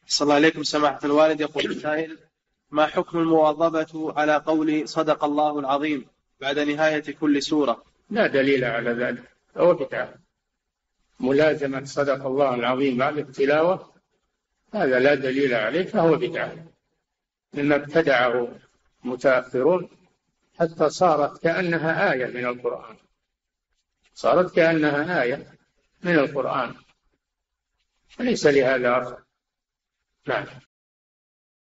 صلى الله عليكم سماحة الوالد. يقول السائل: ما حكم المواظبة على قول صدق الله العظيم بعد نهاية كل سورة؟ لا دليل على ذلك، هو بدعة. ملازمة صدق الله العظيم بعد التلاوة هذا لا دليل عليه، فهو بدعة مما ابتدعه متأخرون حتى صارت كأنها آية من القرآن، صارت كأنها آية من القرآن، وليس لهذا أصل. نعم.